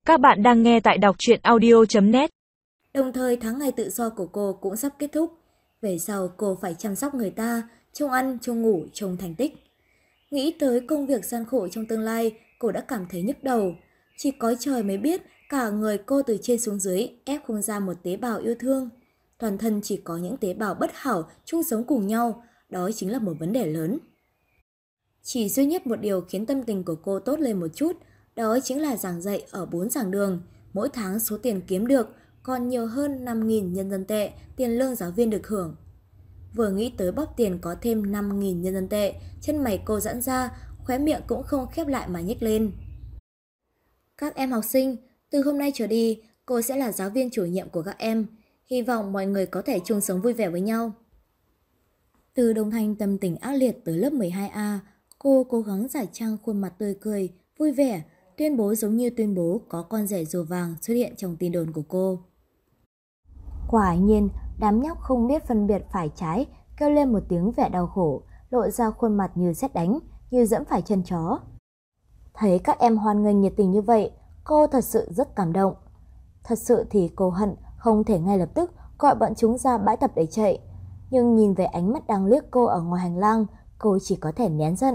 Các bạn đang nghe tại đọc truyện audio.net. Đồng thời tháng ngày tự do của cô cũng sắp kết thúc. Về sau cô phải chăm sóc người ta, trông ăn, trông ngủ, trông thành tích. Nghĩ tới công việc gian khổ trong tương lai, cô đã cảm thấy nhức đầu. Chỉ có trời mới biết cả người cô từ trên xuống dưới ép không ra một tế bào yêu thương. Toàn thân chỉ có những tế bào bất hảo chung sống cùng nhau, đó chính là một vấn đề lớn. Chỉ duy nhất một điều khiến tâm tình của cô tốt lên một chút, đó chính là giảng dạy ở 4 giảng đường. Mỗi tháng số tiền kiếm được còn nhiều hơn 5.000 nhân dân tệ tiền lương giáo viên được hưởng. Vừa nghĩ tới bóp tiền có thêm 5.000 nhân dân tệ, chân mày cô giãn ra, khóe miệng cũng không khép lại mà nhếch lên. Các em học sinh, từ hôm nay trở đi, cô sẽ là giáo viên chủ nhiệm của các em. Hy vọng mọi người có thể chung sống vui vẻ với nhau. Từ Đông Thanh tâm tình ác liệt tới lớp 12A, cô cố gắng giả trang khuôn mặt tươi cười, vui vẻ, tuyên bố giống như tuyên bố có con rể rùa vàng xuất hiện trong tin đồn của cô. Quả nhiên, đám nhóc không biết phân biệt phải trái, kêu lên một tiếng vẻ đau khổ, lộ ra khuôn mặt như sét đánh, như dẫm phải chân chó. Thấy các em hoan nghênh nhiệt tình như vậy, cô thật sự rất cảm động. Thật sự thì cô hận không thể ngay lập tức gọi bọn chúng ra bãi tập để chạy. Nhưng nhìn về ánh mắt đang liếc cô ở ngoài hành lang, cô chỉ có thể nén giận.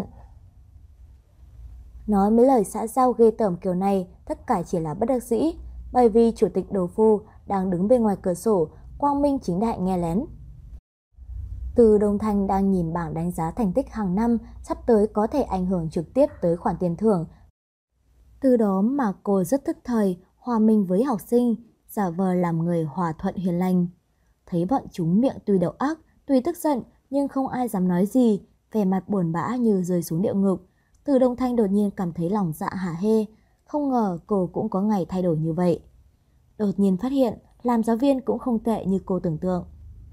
Nói mấy lời xã giao ghê tởm kiểu này, tất cả chỉ là bất đắc dĩ, bởi vì chủ tịch Đồ Phu đang đứng bên ngoài cửa sổ, quang minh chính đại nghe lén. Từ Đông Thanh đang nhìn bảng đánh giá thành tích hàng năm sắp tới có thể ảnh hưởng trực tiếp tới khoản tiền thưởng. Từ đó mà cô rất thức thời, hòa minh với học sinh, giả vờ làm người hòa thuận hiền lành. Thấy bọn chúng miệng tuy độc ác, tuy tức giận nhưng không ai dám nói gì, vẻ mặt buồn bã như rơi xuống địa ngục. Từ Đông Thanh đột nhiên cảm thấy lòng dạ hả hê, không ngờ cô cũng có ngày thay đổi như vậy. Đột nhiên phát hiện làm giáo viên cũng không tệ như cô tưởng tượng.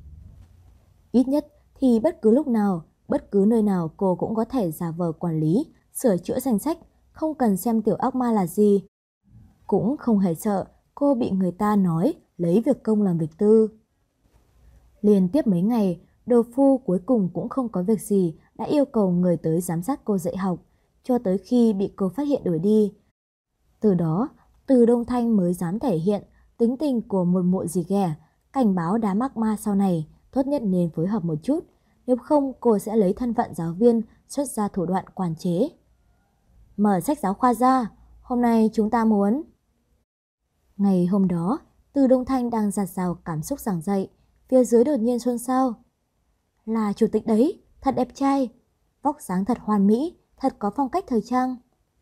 Ít nhất thì bất cứ lúc nào, bất cứ nơi nào cô cũng có thể giả vờ quản lý, sửa chữa danh sách, không cần xem tiểu ác ma là gì. Cũng không hề sợ cô bị người ta nói lấy việc công làm việc tư. Liên tiếp mấy ngày, Đồ Phu cuối cùng cũng không có việc gì đã yêu cầu người tới giám sát cô dạy học, cho tới khi bị cô phát hiện đuổi đi. Từ đó, Từ Đông Thanh mới dám thể hiện tính tình của một mụ dì ghẻ, cảnh báo đám ác ma sau này tốt nhất nên phối hợp một chút, nếu không cô sẽ lấy thân phận giáo viên xuất ra thủ đoạn quản chế. Mở sách giáo khoa ra, hôm nay chúng ta muốn... Ngày hôm đó, Từ Đông Thanh đang dạt dào cảm xúc giảng dạy, phía dưới đột nhiên xôn xao. Là chủ tịch đấy, thật đẹp trai, vóc dáng thật hoàn mỹ, thật có phong cách thời trang.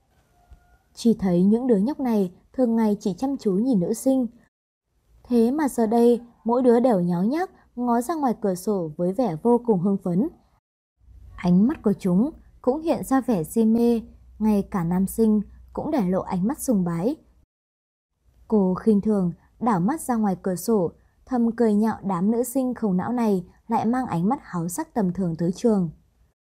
Chỉ thấy những đứa nhóc này thường ngày chỉ chăm chú nhìn nữ sinh. Thế mà giờ đây, mỗi đứa đều nháo nhác, ngó ra ngoài cửa sổ với vẻ vô cùng hưng phấn. Ánh mắt của chúng cũng hiện ra vẻ si mê, ngay cả nam sinh cũng để lộ ánh mắt sùng bái. Cô khinh thường đảo mắt ra ngoài cửa sổ, thầm cười nhạo đám nữ sinh khẩu não này lại mang ánh mắt háo sắc tầm thường tới trường.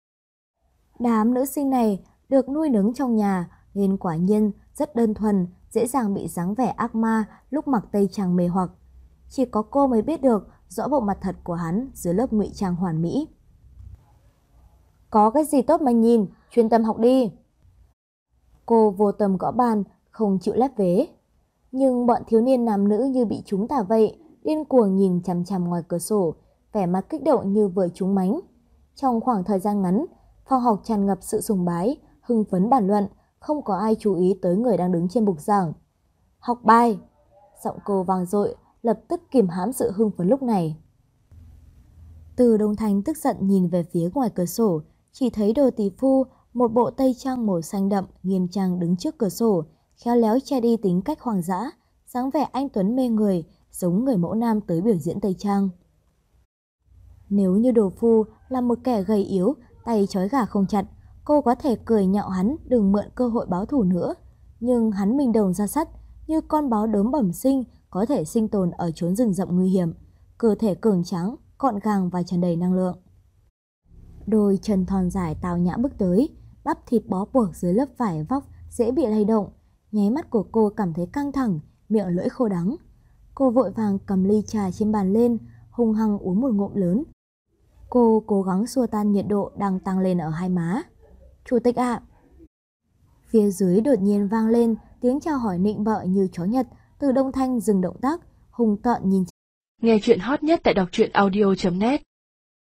Đám nữ sinh này được nuôi nấng trong nhà nên quả nhiên rất đơn thuần, dễ dàng bị dáng vẻ ác ma lúc mặc tây trang mê hoặc. Chỉ có cô mới biết được rõ bộ mặt thật của hắn dưới lớp ngụy trang hoàn mỹ. Có cái gì tốt mà nhìn, chuyên tâm học đi. Cô vô tâm gõ bàn, không chịu lép vế. Nhưng bọn thiếu niên nam nữ như bị trúng tà vậy, điên cuồng nhìn chằm chằm ngoài cửa sổ, vẻ mặt kích động như vừa trúng mánh. Trong khoảng thời gian ngắn, phòng học tràn ngập sự sùng bái, hưng phấn bàn luận, không có ai chú ý tới người đang đứng trên bục giảng. Học bài! Giọng cô vang dội, lập tức kìm hãm sự hưng phấn lúc này. Từ Đông Thanh tức giận nhìn về phía ngoài cửa sổ, chỉ thấy Đồ tỷ phu, một bộ tây trang màu xanh đậm, nghiêm trang đứng trước cửa sổ, khéo léo che đi tính cách hoang dã, dáng vẻ anh tuấn mê người, giống người mẫu nam tới biểu diễn tây trang. Nếu như Đồ phu là một kẻ gầy yếu, tay trói gà không chặt, cô có thể cười nhạo hắn đừng mượn cơ hội báo thù nữa. Nhưng hắn mình đồng ra sắt, như con báo đốm bẩm sinh, có thể sinh tồn ở chốn rừng rậm nguy hiểm, cơ thể cường tráng, gọn gàng và tràn đầy năng lượng. Đôi chân thon dài tao nhã bước tới, bắp thịt bó buộc dưới lớp vải vóc dễ bị lay động. Nháy mắt của cô cảm thấy căng thẳng, miệng lưỡi khô đắng. Cô vội vàng cầm ly trà trên bàn lên, hung hăng uống một ngụm lớn. Cô cố gắng xua tan nhiệt độ đang tăng lên ở hai má. Chủ tịch ạ! Phía dưới đột nhiên vang lên tiếng chào hỏi nịnh bợ như chó Nhật. Từ Đông Thanh dừng động tác, hung tợn nhìn. Nghe chuyện hot nhất tại đọc truyện audio.net